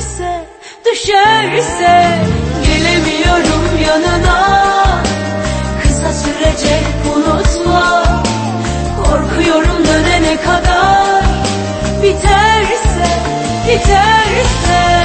düşerse, düşerse gelemiyorum yanına. Kısa sürecek unutma, korkuyorum dönene kadar. Biterse, biterse.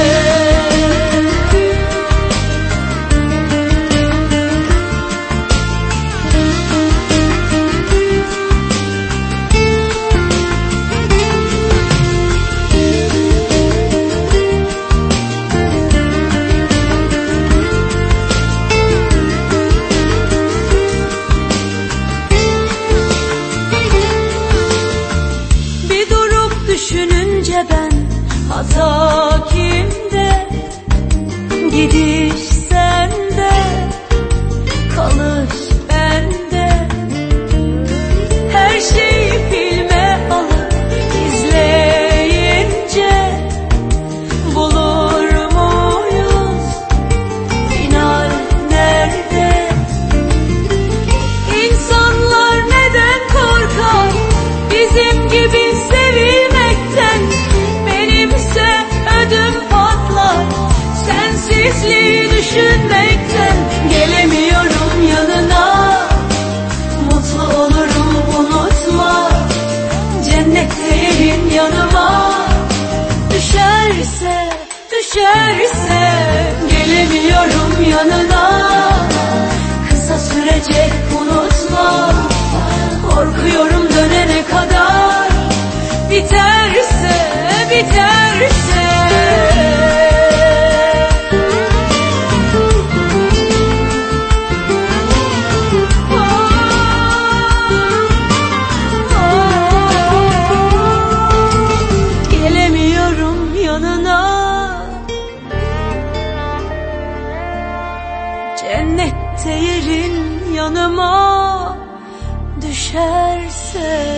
Düşününce ben hata kimde, gidiş sende, kalış bende. Her şeyi filme alıp izleyince bulur muyuz final nerede? İnsanlar neden korkar bizim gibi sevilmekten? Benimse ödüm patlar sensizliği düşünmekten. Gelemiyorum yanına, mutlu olurum unutma. Cennette yerin yanıma. Düşerse, düşerse gelemiyorum yanına. Kısa sürecek unutma, korkuyorum dönene kadar. Biterse, biterse. Gelemiyorum yanına. Cennette yerin yanıma. Düşerse